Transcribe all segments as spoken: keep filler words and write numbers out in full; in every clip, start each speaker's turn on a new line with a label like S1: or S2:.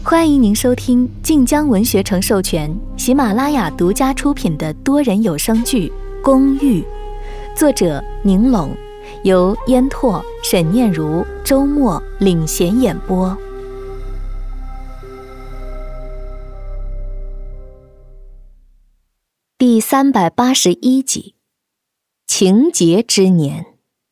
S1: 欢迎您收听晋江文学城授权、喜马拉雅独家出品的多人有声剧《公寓》，作者宁拢，由烟拓、沈念如、周末领衔演播。第三百八十一集，情节之年。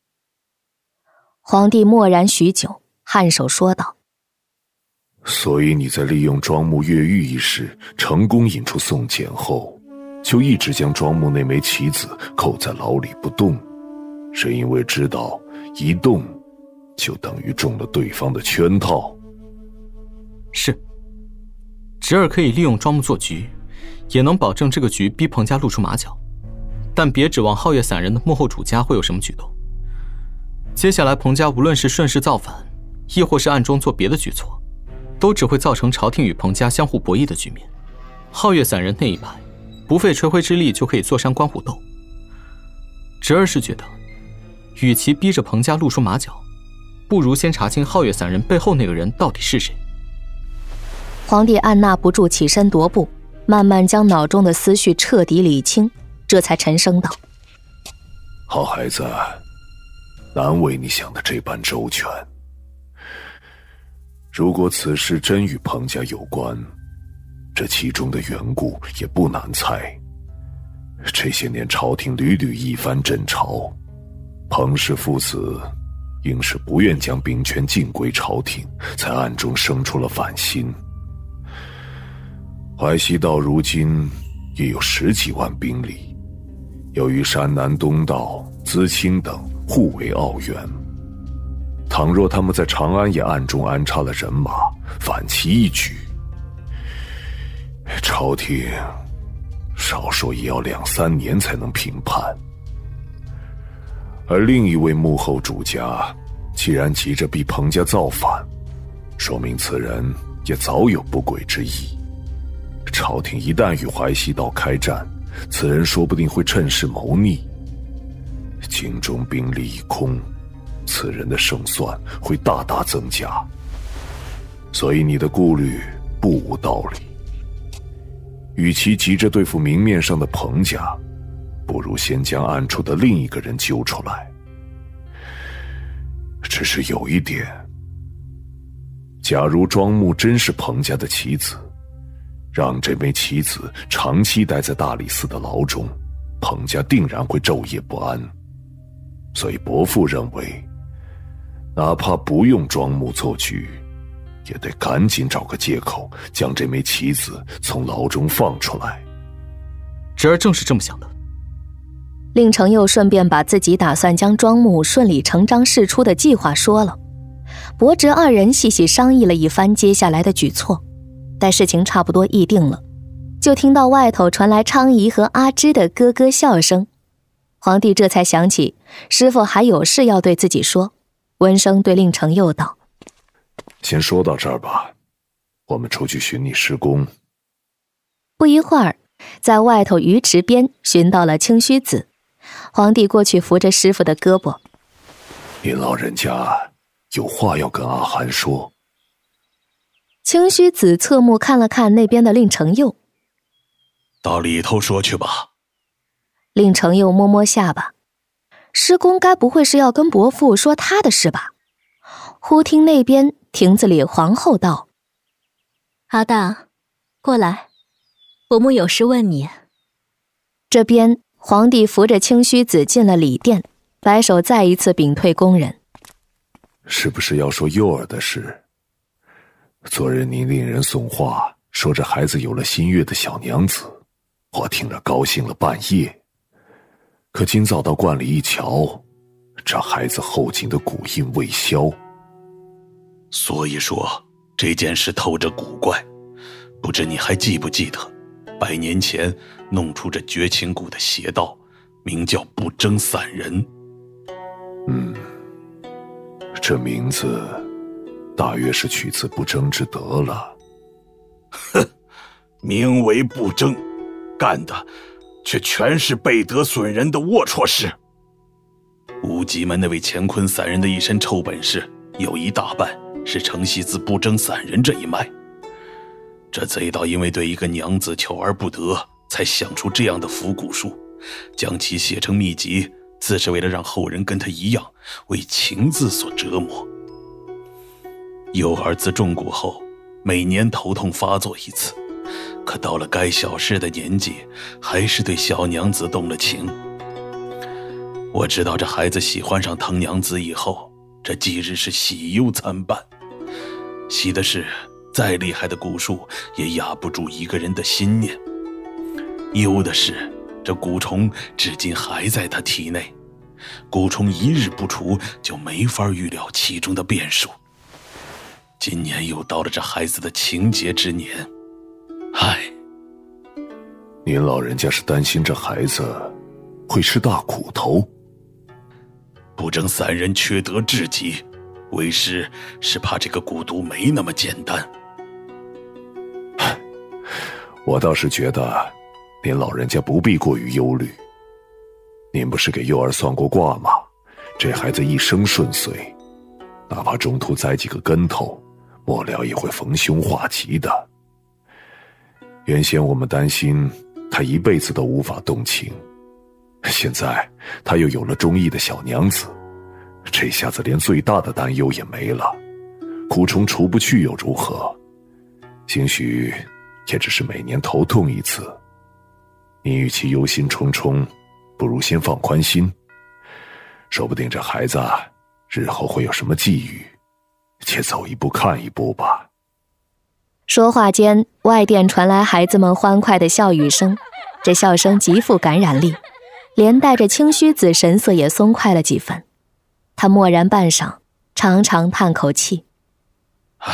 S1: 皇帝默然许久，颔首说道：
S2: 所以你在利用庄木越狱一事成功引出宋简后，就一直将庄木那枚棋子扣在牢里不动，是因为知道一动就等于中了对方的圈套。
S3: 是，侄儿可以利用庄木做局，也能保证这个局逼彭家露出马脚，但别指望皓月散人的幕后主家会有什么举动。接下来彭家无论是顺势造反，亦或是暗中做别的举措，都只会造成朝廷与彭家相互博弈的局面。皓月散人那一派，不费吹灰之力就可以坐山观虎斗。侄儿是觉得，与其逼着彭家露出马脚，不如先查清皓月散人背后那个人到底是谁。
S1: 皇帝按捺不住起身踱步，慢慢将脑中的思绪彻底理清，这才沉声道：
S2: 好孩子，难为你想的这般周全。如果此事真与彭家有关，这其中的缘故也不难猜。这些年朝廷屡屡一番阵朝，彭氏父子应是不愿将兵权尽归朝廷，才暗中生出了反心。淮西道如今也有十几万兵力，由于山南东道、淄青等互为奥援，倘若他们在长安也暗中安插了人马，反其一举，朝廷少说也要两三年才能平叛。而另一位幕后主家既然急着逼彭家造反，说明此人也早有不轨之意。朝廷一旦与淮西道开战，此人说不定会趁势谋逆。京中兵力一空，此人的胜算会大大增加。所以你的顾虑不无道理。与其急着对付明面上的彭家，不如先将暗处的另一个人揪出来。只是有一点，假如庄木真是彭家的棋子，让这枚棋子长期待在大理寺的牢中，彭家定然会昼夜不安。所以伯父认为，哪怕不用庄木做局，也得赶紧找个借口将这枚棋子从牢中放出来。
S3: 侄儿正是这么想的。
S1: 令程又顺便把自己打算将庄木顺理成章释出的计划说了。伯侄二人细细商议了一番接下来的举措，待事情差不多议定了，就听到外头传来昌姨和阿芝的咯咯笑声。皇帝这才想起师父还有事要对自己说，温声对令程又道：
S2: 先说到这儿吧，我们出去寻你师公。
S1: 不一会儿，在外头鱼池边寻到了清虚子。皇帝过去扶着师父的胳膊：
S2: 您老人家有话要跟阿涵说。
S1: 清虚子侧目看了看那边的令程佑：
S4: 到里头说去吧。
S1: 令程佑摸摸下巴，师公该不会是要跟伯父说他的事吧？忽听那边亭子里皇后道：
S5: 阿大，过来，伯母有事问你。
S1: 这边皇帝扶着清虚子进了里殿，摆手再一次屏退宫人：
S2: 是不是要说幼儿的事？昨日您令人送话，说这孩子有了新月的小娘子，我听着高兴了半夜。可今早到观里一瞧，这孩子后颈的骨印未消。
S4: 所以说这件事透着古怪，不知你还记不记得百年前弄出这绝情谷的邪道，名叫不争散人。
S2: 嗯，这名字大约是取自不争之德了。
S4: 哼，名为不争，干的却全是背德损人的龌龊事。无极门那位乾坤散人的一身臭本事，有一大半是承袭自不争散人这一脉。 这贼倒因为对一个娘子求而不得，才想出这样的伏蛊术，将其写成秘籍，自是为了让后人跟他一样为情字所折磨。幼儿自中蛊后，每年头痛发作一次，可到了该小事的年纪，还是对小娘子动了情。我知道这孩子喜欢上藤娘子以后，这几日是喜忧参半。喜的是，再厉害的蛊术也压不住一个人的心念；忧的是，这蛊虫至今还在他体内，蛊虫一日不除，就没法预料其中的变数。今年又到了这孩子的情结之年，唉。
S2: 您老人家是担心这孩子会吃大苦头？
S4: 不争三人缺德至极，为师是怕这个蛊毒没那么简单。
S2: 我倒是觉得您老人家不必过于忧虑。您不是给幼儿算过卦吗？这孩子一生顺遂，哪怕中途栽几个跟头，末了也会逢凶化吉的。原先我们担心他一辈子都无法动情，现在他又有了中意的小娘子，这下子连最大的担忧也没了。蛊虫除不去又如何？兴许也只是每年头痛一次。你与其忧心忡忡，不如先放宽心。说不定这孩子日后会有什么际遇，且走一步看一步吧。
S1: 说话间，外殿传来孩子们欢快的笑语声，这笑声极富感染力，连带着清虚子神色也松快了几分。他默然半晌，长长叹口气：
S4: 唉，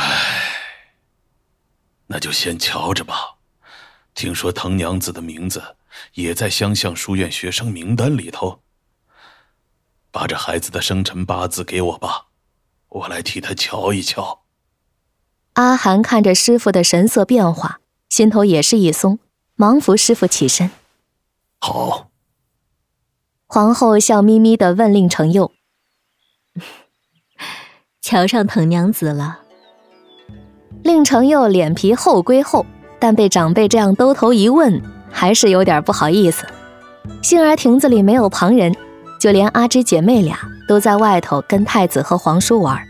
S4: 那就先瞧着吧。听说藤娘子的名字也在湘相书院学生名单里头。把这孩子的生辰八字给我吧，我来替他瞧一瞧。
S1: 阿寒看着师傅的神色变化，心头也是一松，忙扶师傅起身。
S2: 好。
S1: 皇后笑眯眯地问令承佑：
S5: 瞧上藤娘子了？
S1: 令承佑脸皮厚归厚，但被长辈这样兜头一问，还是有点不好意思。幸而亭子里没有旁人，就连阿芝姐妹俩都在外头跟太子和皇叔玩。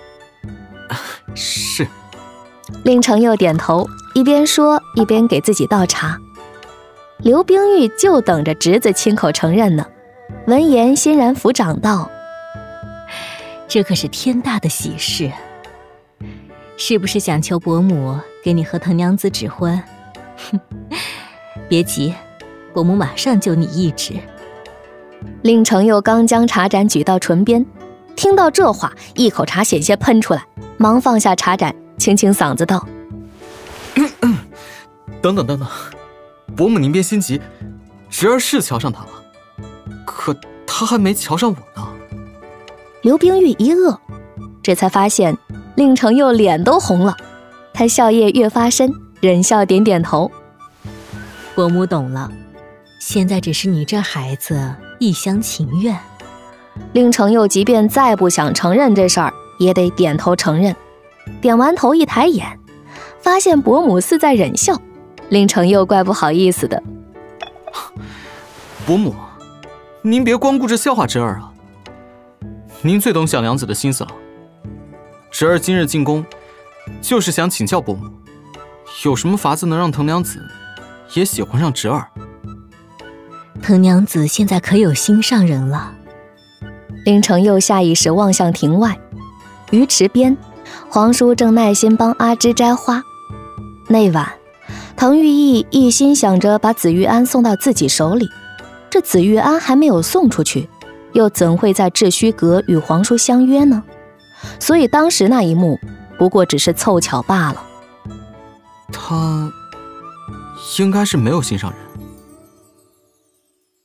S3: 是。
S1: 令承佑点头，一边说一边给自己倒茶。刘冰玉就等着侄子亲口承认呢。闻言欣然抚掌道：
S5: 这可是天大的喜事，是不是想求伯母给你和藤娘子指婚？别急，伯母马上就你一旨。
S1: 令承佑刚将茶盏举到唇边，听到这话，一口茶险些喷出来，忙放下茶盏，清清嗓子道：
S3: 嗯嗯、等等等等，伯母您别心急，侄儿是瞧上他了，可他还没瞧上我呢。
S1: 刘冰玉一愕，这才发现令承佑脸都红了，他笑靥越发深，忍笑点点头：
S5: 伯母懂了，现在只是你这孩子一厢情愿。
S1: 令承佑即便再不想承认这事儿，也得点头承认。点完头一抬眼，发现伯母似在忍笑，令承佑怪不好意思的：
S3: 伯母，您别光顾着笑话侄儿啊，您最懂小娘子的心思了。侄儿今日进宫，就是想请教伯母，有什么法子能让藤娘子也喜欢上侄儿？
S5: 藤娘子现在可有心上人了？
S1: 令承佑下意识望向庭外，鱼池边，皇叔正耐心帮阿芝摘花。那晚，唐玉毅一心想着把紫玉安送到自己手里，这紫玉安还没有送出去，又怎会在智虚阁与皇叔相约呢？所以当时那一幕不过只是凑巧罢了。
S3: 他应该是没有心上人。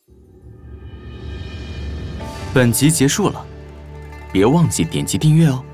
S3: 本集结束了，别忘记点击订阅哦。